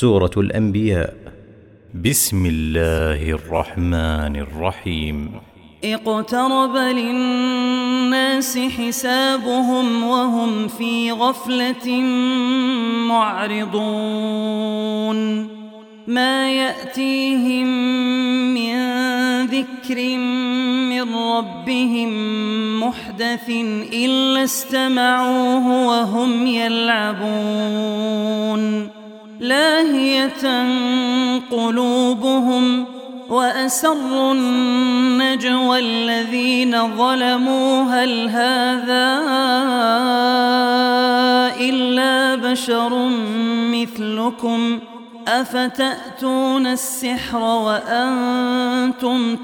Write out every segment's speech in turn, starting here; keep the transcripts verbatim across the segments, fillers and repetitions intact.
سورة الأنبياء. بسم الله الرحمن الرحيم. اقترب للناس حسابهم وهم في غفلة معرضون ما يأتيهم من ذكر من ربهم محدث إلا استمعوه وهم يلعبون لاهية قلوبهم وأسروا النجوى الذين ظلموا هل هذا إلا بشر مثلكم أفتأتون السحر وأنتم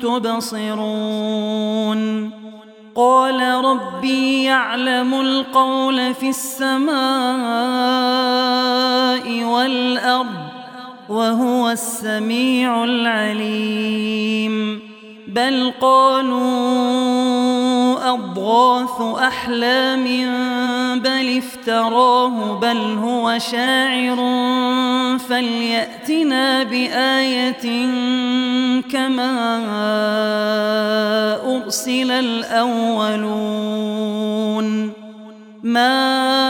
تبصرون قال ربي يعلم القول في السماء والأرض وهو السميع العليم بل قالوا أضغاث أحلام بل افتراه بل هو شاعر فليأتنا بآية كما أرسل الأولون ما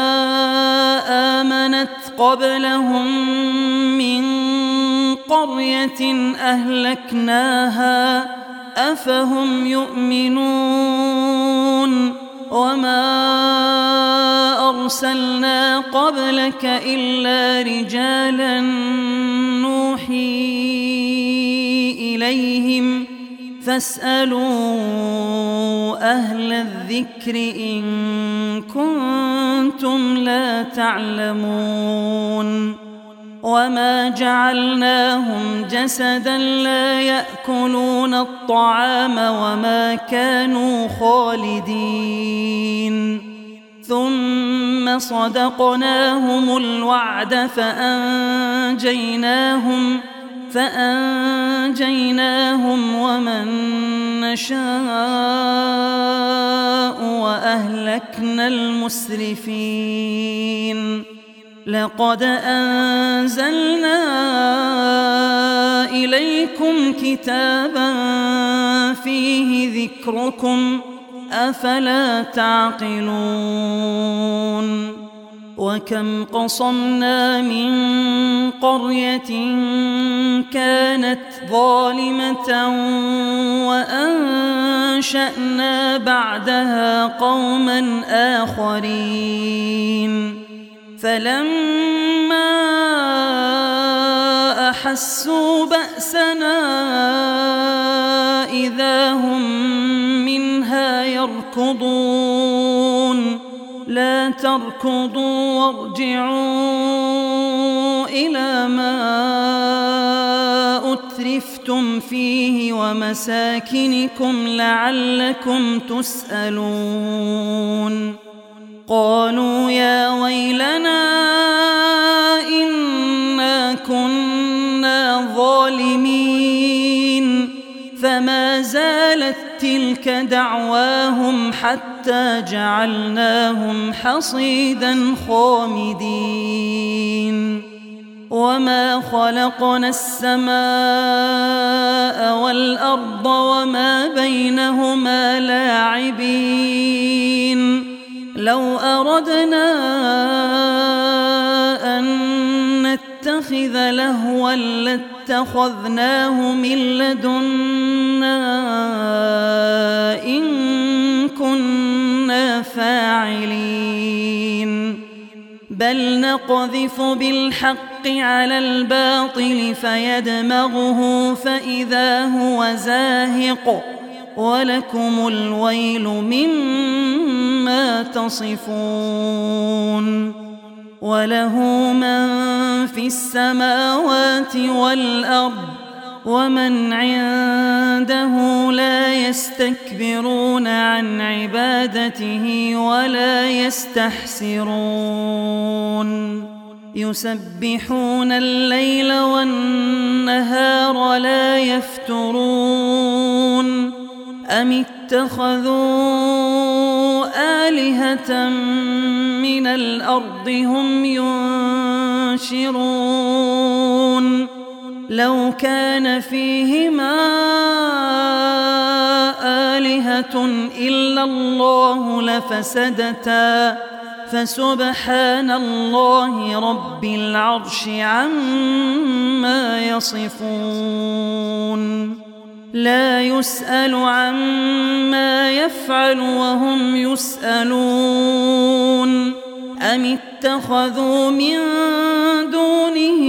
آمنت قبلهم من قرية أهلكناها أفهم يؤمنون وما أرسلنا قبلك إلا رجالا نوحي إليهم فاسألوا أهل الذكر إن كنتم لا تعلمون وما جعلناهم جسدا لا يأكلون الطعام وما كانوا خالدين ثم صدقناهم الوعد فأنجيناهم فأنجيناهم ومن نشاء وأهلكنا المسرفين لقد أنزلنا إليكم كتابا فيه ذكركم أفلا تعقلون وكم قصمنا من قرية كانت ظالمة وأنشأنا بعدها قوما آخرين فلما أحسوا بأسنا إذا هم منها يركضون لا تركضوا وارجعوا إلى ما أترفتم فيه ومساكنكم لعلكم تسألون قالوا يا ويلنا إنا كنا ظالمين فما زالت تلك دعواهم حتى جعلناهم حصيدا خامدين وما خلقنا السماء والأرض وما بينهما لاعبين لو أردنا أن نتخذ لهوا لاتخذناه من لدنا إن كنا فاعلين بل نقذف بالحق على الباطل فيدمغه فإذا هو زاهق ولكم الويل مما تصفون وله من في السماوات والأرض ومن عنده لا يستكبرون عن عبادته ولا يستحسرون يسبحون الليل والنهار لا يفترون أم اتخذوا آلهة من الأرض هم ينشرون لو كان فيهما آلهة إلا الله لفسدتا فسبحان الله رب العرش عما يصفون لا يسأل عما يفعل وهم يسألون أم اتخذوا من دونه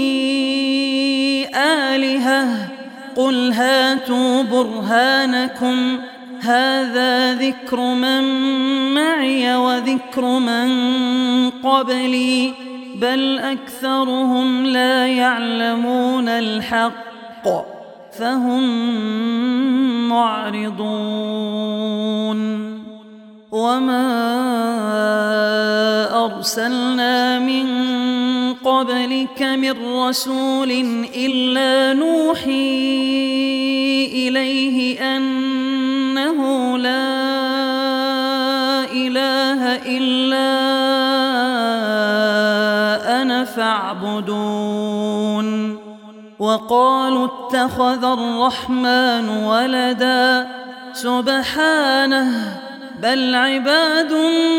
آلهة قل هاتوا برهانكم هذا ذكر من معي وذكر من قبلي بل أكثرهم لا يعلمون الحق فهم معرضون وما أرسلنا من قبلك من رسول إلا نوحي إليه أنه لا إله إلا أنا فاعبدون وقالوا اتخذ الرحمن ولدا سبحانه بل عباد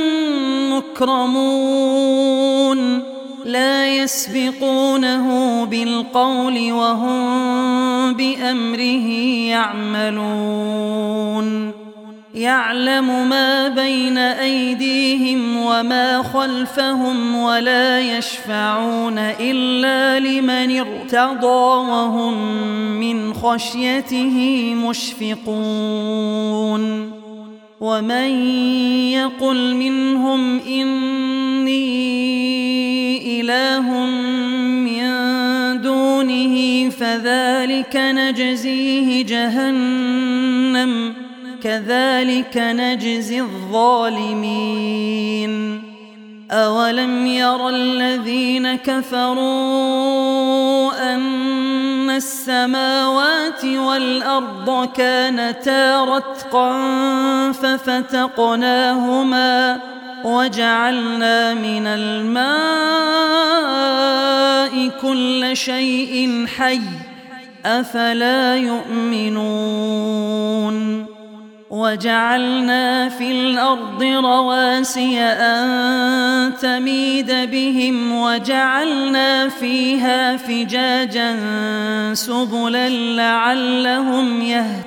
مكرمون لا يسبقونه بالقول وهم بأمره يعملون يعلم ما بين أيديهم وما خلفهم ولا يشفعون إلا لمن ارتضى وهم من خشيته مشفقون ومن يقل منهم إني إله من دونه فذلك نجزيه جهنم كذلك نجزي الظالمين أولم ير الذين كفروا أن السماوات والأرض كانتا رتقا ففتقناهما وجعلنا من الماء كل شيء حي أفلا يؤمنون وجعلنا في الأرض رواسي أن تميد بهم وجعلنا فيها فجاجا سبلا لعلهم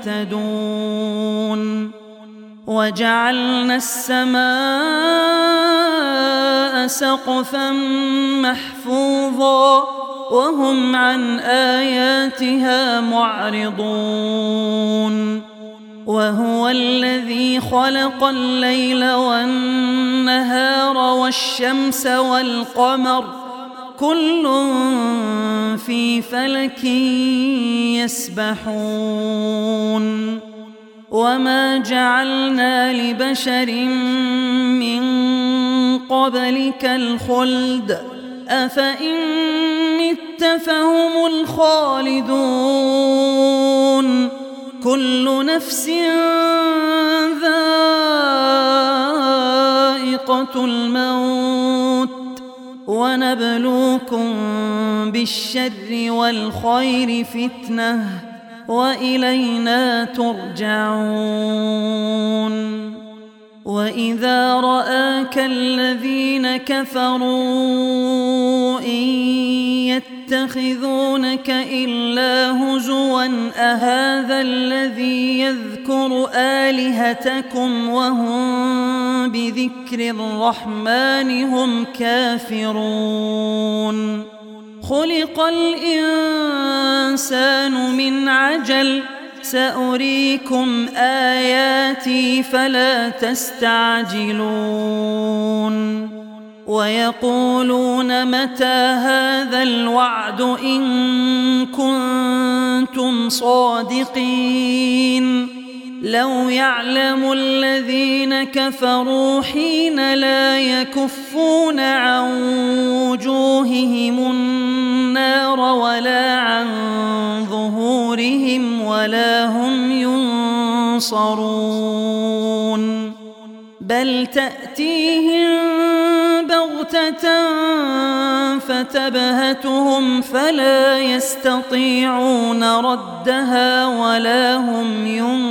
يهتدون وجعلنا السماء سقفا محفوظا وهم عن آياتها معرضون وهو الذي خلق الليل والنهار والشمس والقمر كل في فلك يسبحون وما جعلنا لبشر من قبلك الخلد أفإن مت فهم الخالدون كل نفس ذائقة الموت ونبلوكم بالشر والخير فتنة وإلينا ترجعون وإذا رآك الذين كفروا إن يتخذونك إلا هزوا أهذا الذي يذكر آلهتكم وهم بذكر الرحمن هم كافرون خلق الإنسان من عجل سأريكم آياتي فلا تستعجلون ويقولون متى هذا الوعد إن كنتم صادقين لو يعلم الذين كفروا حين لا يكفون عن وجوههم النار ولا عن ظهورهم ولا هم ينصرون بل تأتيهم بغتة بغتة فتبهتهم فلا يستطيعون ردها ولا هم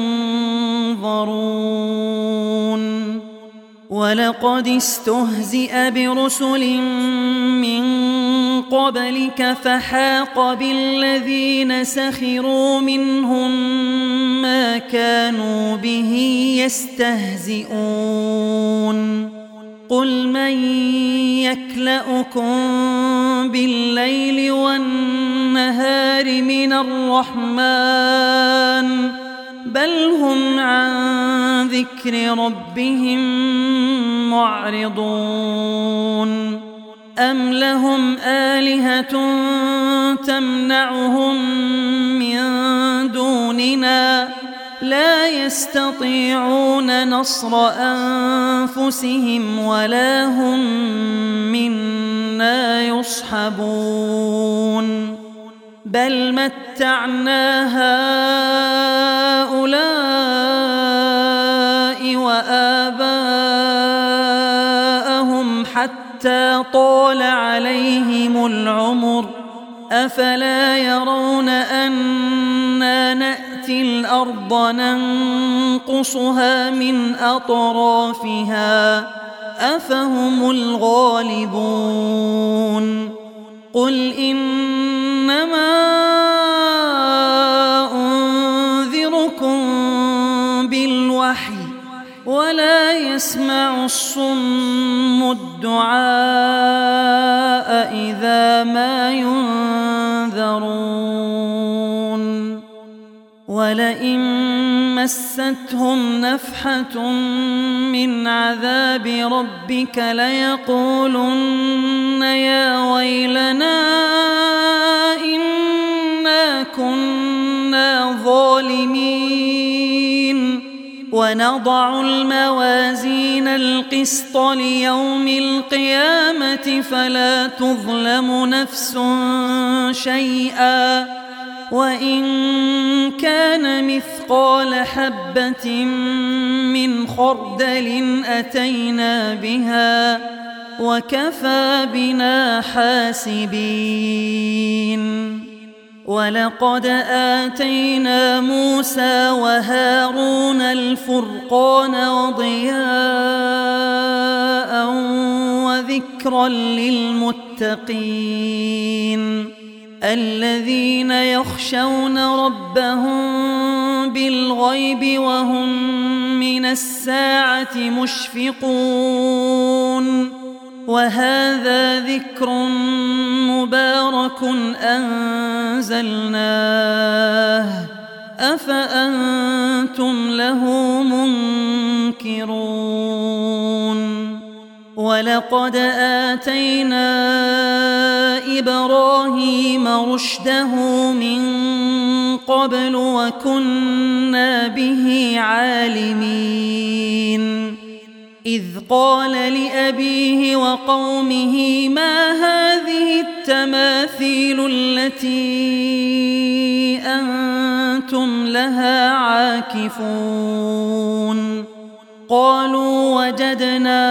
ينظرون ولقد استهزئ برسل من قبلك فحاق بالذين سخروا منهم ما كانوا به يستهزئون قل من يكلؤكم بالليل والنهار من الرحمن بل هم عن ذكر ربهم معرضون أم لهم آلهة تمنعهم من دوننا لا يستطيعون نصر أنفسهم ولا هم منا يصحبون بل متعنا هؤلاء وآباءهم حتى طال عليهم العمر أفلا يرون أنا نأتي الأرض ننقصها من أطرافها أفهم الغالبون قل إنما أنذركم بالوحي ولا يسمع الصم الدعاء إذا ما ينذرون ولئن مستهم نفحة من عذاب ربك ليقولن يا ويلنا إنا كنا ظالمين ونضع الموازين القسط ليوم القيامة فلا تظلم نفس شيئا وإن كان مثقال حبة من خردل أتينا بها وكفى بنا حاسبين ولقد آتينا موسى وهارون الفرقان وضياء وذكرا للمتقين الذين يخشون ربهم بالغيب وهم من الساعة مشفقون وهذا ذكر مبارك أنزلناه أفأنتم له منكرون ولقد آتينا إبراهيم رشده من قبل وكنا به عالمين إذ قال لأبيه وقومه ما هذه التماثيل التي أنتم لها عاكفون قالوا وجدنا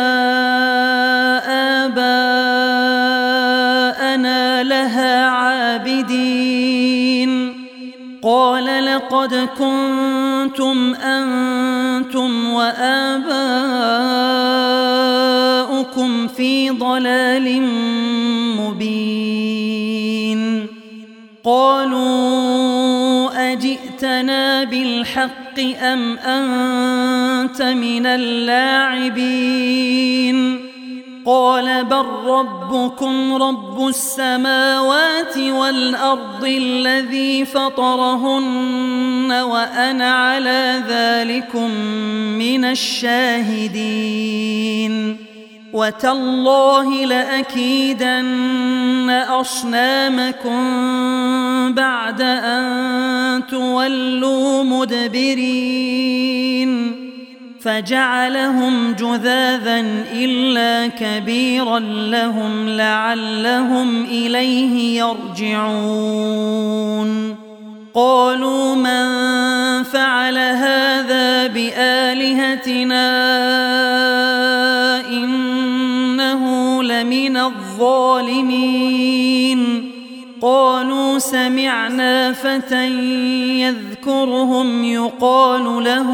آباءنا لها عابدين قال لقد كنتم أنتم وآباؤكم في ضلال مبين قالوا أجئتنا بالحق أم أنت من اللاعبين قال بل ربكم رب السماوات والأرض الذي فطرهن وأنا على ذلكم من الشاهدين وتالله لأكيدن أصنامكم بعد أن تولوا مدبرين فجعلهم جذاذا إلا كبيرا لهم لعلهم إليه يرجعون قالوا من فعل هذا بآلهتنا إنه لمن من الظالمين قالوا سمعنا فتى يذكرهم يقال له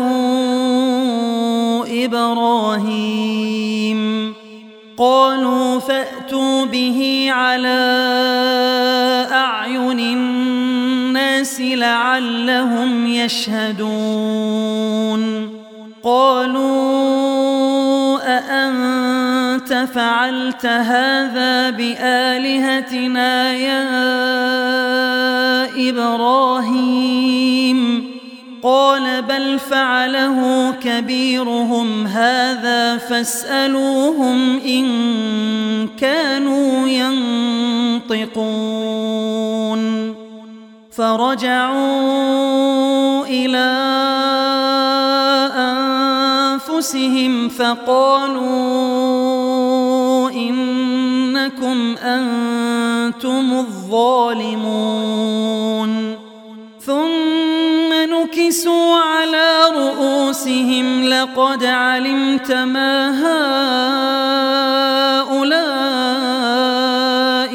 إبراهيم قالوا فأتوا به على أعين الناس لعلهم يشهدون قالوا أأنت فعلت هذا بآلهتنا يا إبراهيم قال بل فعله كبيرهم هذا فاسألوهم إن كانوا ينطقون فرجعوا إلى أنفسهم فقالوا إنكم أنتم الظالمون ثم نكسوا على رؤوسهم لقد علمت ما هؤلاء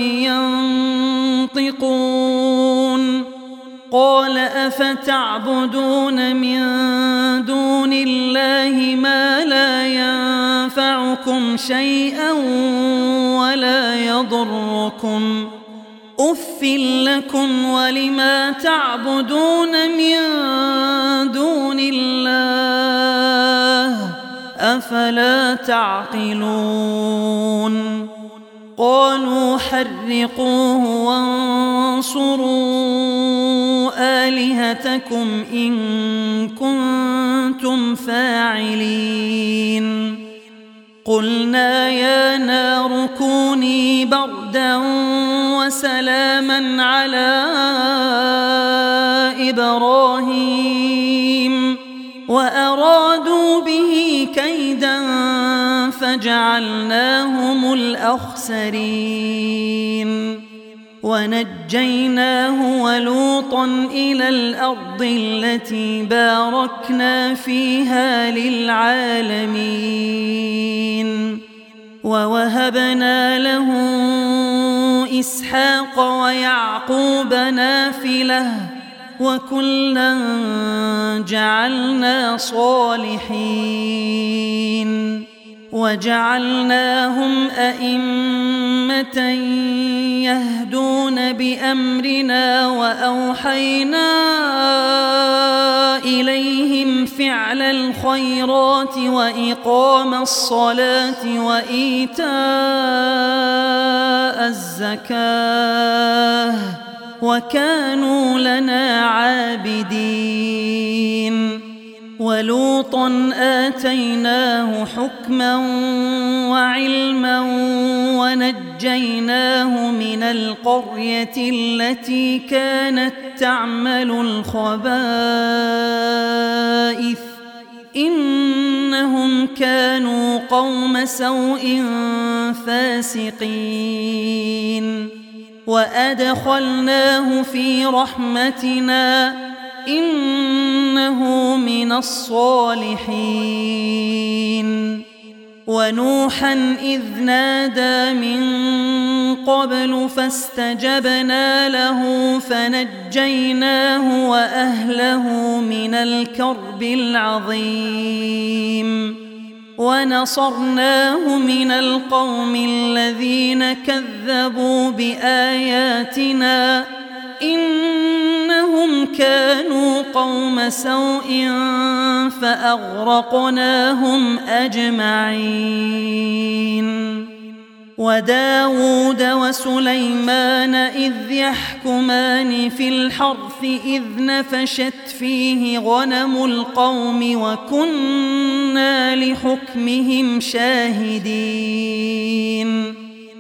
ينطقون قال أفتعبدون من دون الله ما لا ينفعكم شيئا ولا يضركم أف لكم ولما تعبدون من دون الله أفلا تعقلون قالوا حرقوه وانصروا آلهتكم إن كنتم فاعلين قلنا يا نار كوني بردا وسلاما على إبراهيم وأرادوا به كيدا فجعلناهم الأخسرين ونجيناه ولوطا إلى الأرض التي باركنا فيها للعالمين ووهبنا له إسحاق ويعقوب نافلة وكلا جعلنا صالحين وجعلناهم أئمة يهدون بأمرنا وأوحينا إليهم فعل الخيرات وإقام الصلاة وإيتاء الزكاة وكانوا لنا عابدين ولوطا آتيناه حكما وعلما ونجيناه من القرية التي كانت تعمل الخبائث إنهم كانوا قوم سوء فاسقين وأدخلناه في رحمتنا إنه من الصالحين ونوحا إذ نادى من قبل فاستجبنا له فنجيناه وأهله من الكرب العظيم ونصرناه من القوم الذين كذبوا بآياتنا إنهم كانوا قوم سوء فأغرقناهم أجمعين وداود وسليمان إذ يحكمان في الحرث إذ نفشت فيه غنم القوم وكنا لحكمهم شاهدين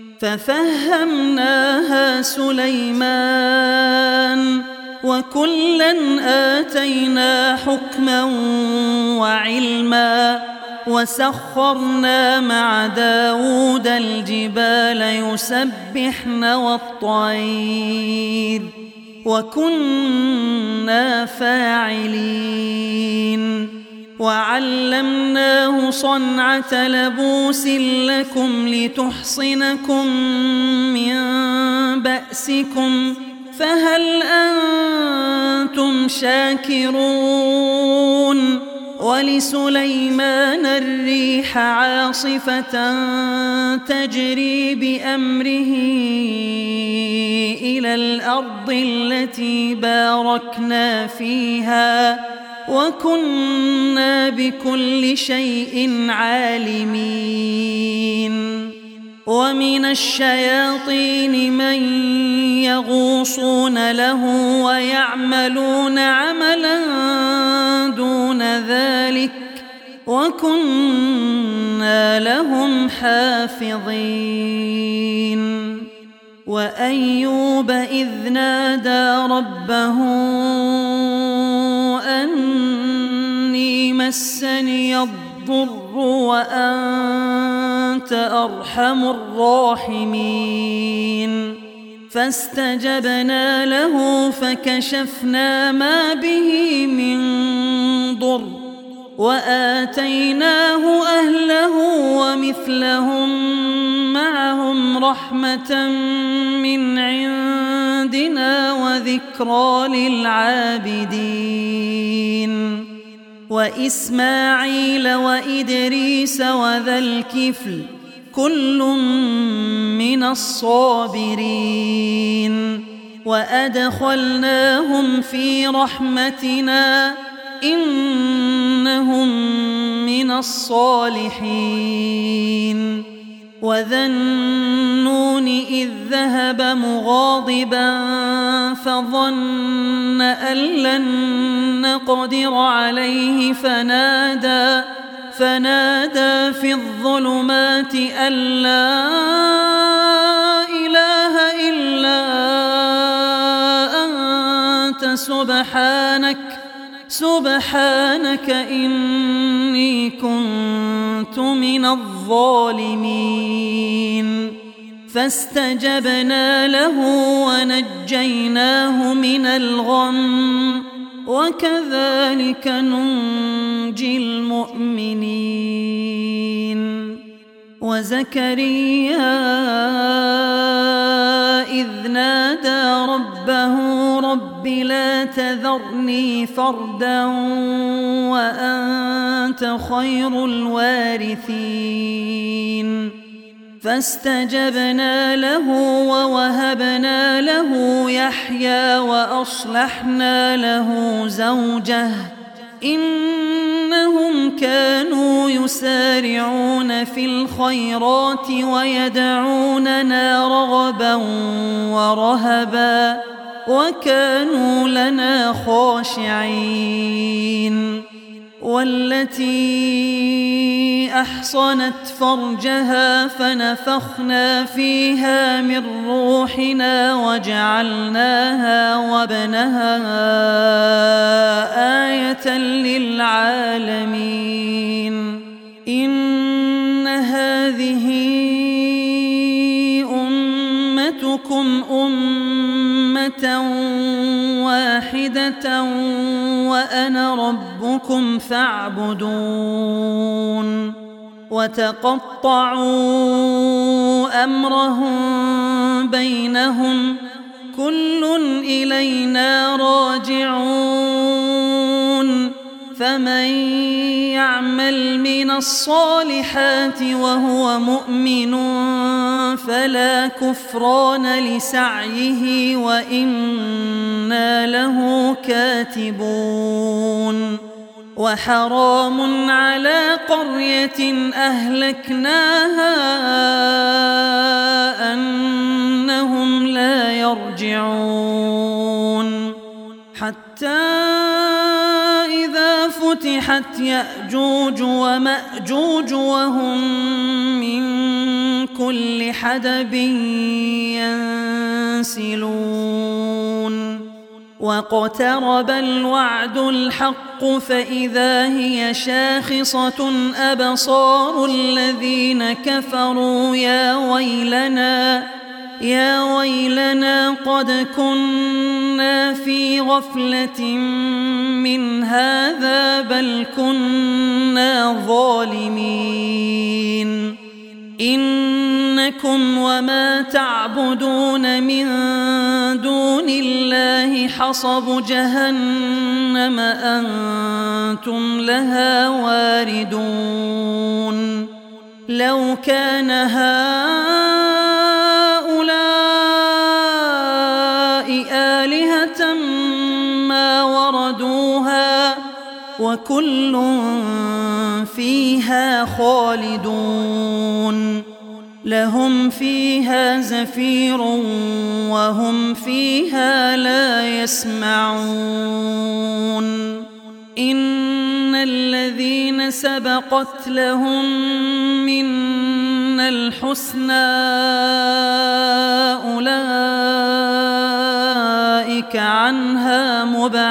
ففهمناها سليمان وكلا آتينا حكما وعلما وسخرنا مع داود الجبال يسبحن والطير وكنا فاعلين وعلمناه صنعة لبوس لكم لتحصنكم من بأسكم فهل أنتم شاكرون ولسليمان الريح عاصفة تجري بأمره إلى الأرض التي باركنا فيها وكنا بكل شيء عالمين ومن الشياطين من يغوصون له ويعملون عملا دون ذلك وكنا لهم حافظين وأيوب إذ نادى ربه أني مسني الضر وأنت أرحم الراحمين فاستجبنا له فكشفنا ما به من ضر وآتيناه أهله ومثلهم معهم رحمة من عندنا وذكرى للعابدين وإسماعيل وإدريس وذا الكفل كل من الصابرين وأدخلناهم في رحمتنا إنهم من الصالحين وذا النون إذ ذهب مغاضبا فظن أن لن نقدر عليه فنادى فنادى في الظلمات أن لا إله إلا أنت سبحانك سبحانك إني كنت من الظالمين فاستجبنا له ونجيناه من الغم وكذلك ننجي المؤمنين وزكريا إذ نادى ربه رب لا تذرني فردا وأنت خير الوارثين فاستجبنا له ووهبنا له يحيى وأصلحنا له زوجه إنهم كانوا يسارعون في الخيرات ويدعوننا رغبا ورهبا وكانوا لنا خاشعين والتي أحصنت فرجها فنفخنا فيها من روحنا وجعلناها وابنها آية للعالمين إن هذه أمتكم أمة واحدة وأنا ربكم فاعبدون وتقطعوا أمرهم بينهم كل إلينا راجعون فمن يعمل من الصالحات وهو مؤمن فلا كفران لسعيه وإنا له كاتبون وحرام على قرية أهلكناها أنهم لا يرجعون حتى إذا فتحت يأجوج ومأجوج وهم من كل حدب ينسلون واقترب الوعد الحق فإذا هي شاخصة أبصار الذين كفروا يا ويلنا يا ويلنا قد كنا إنا في غفلة من هذا بل كنا ظالمين إنكم وما تعبدون من دون الله حصب جهنم أنتم لها واردون لو كان هؤلاء آلهة ما وردوها وكل فيها خالدون لهم فيها زفير وهم فيها لا يسمعون إن الذين سبقت لهم منا الحسنى أولئك عنها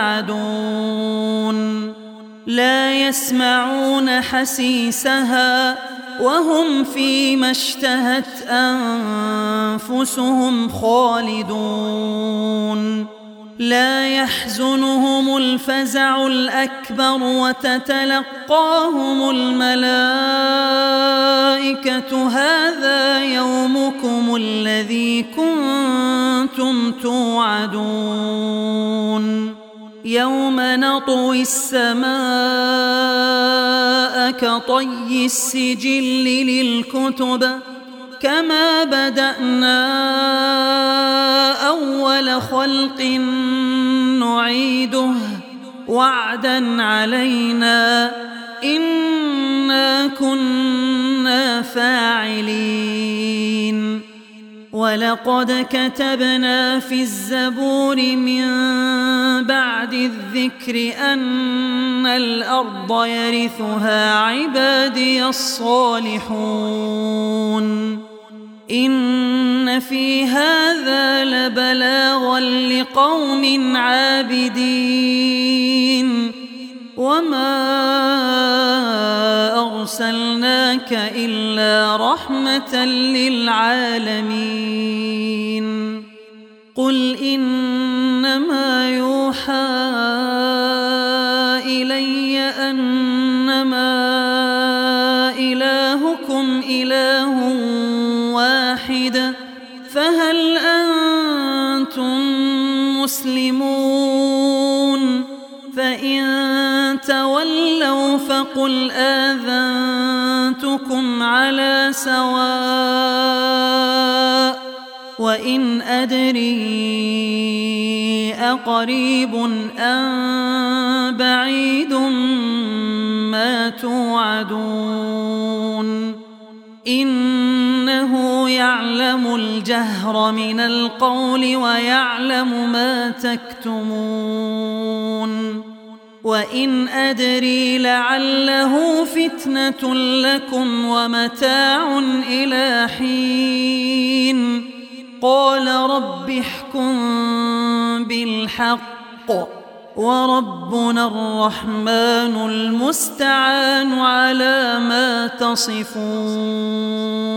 مبعدون لا يسمعون حسيسها وهم فيما اشتهت أنفسهم خالدون لا يحزنهم الفزع الأكبر وتتلقاهم الملائكة هذا يومكم الذي كنتم توعدون يوم نطوي السماء كطي السجل للكتب كما بدأنا أول خلق نعيده وعدا علينا إنا كنا فاعلين ولقد كتبنا في الزبور من بعد الذكر أن الأرض يرثها عبادي الصالحون إن في هذا لبلاغا لقوم عابدين وما أرسلناك إلا رحمة للعالمين قل إنما يوحى إلي أنما إلهكم إله واحد فهل أنتم مسلمون فإن تولوا فقل آذنتكم على سواء وإن أدري أقريب أم بعيد ما توعدون إنه يعلم الجهر من القول ويعلم ما تكتمون وإن أدري لعله فتنة لكم ومتاع إلى حين قال رب احكم بالحق وربنا الرحمن المستعان على ما تصفون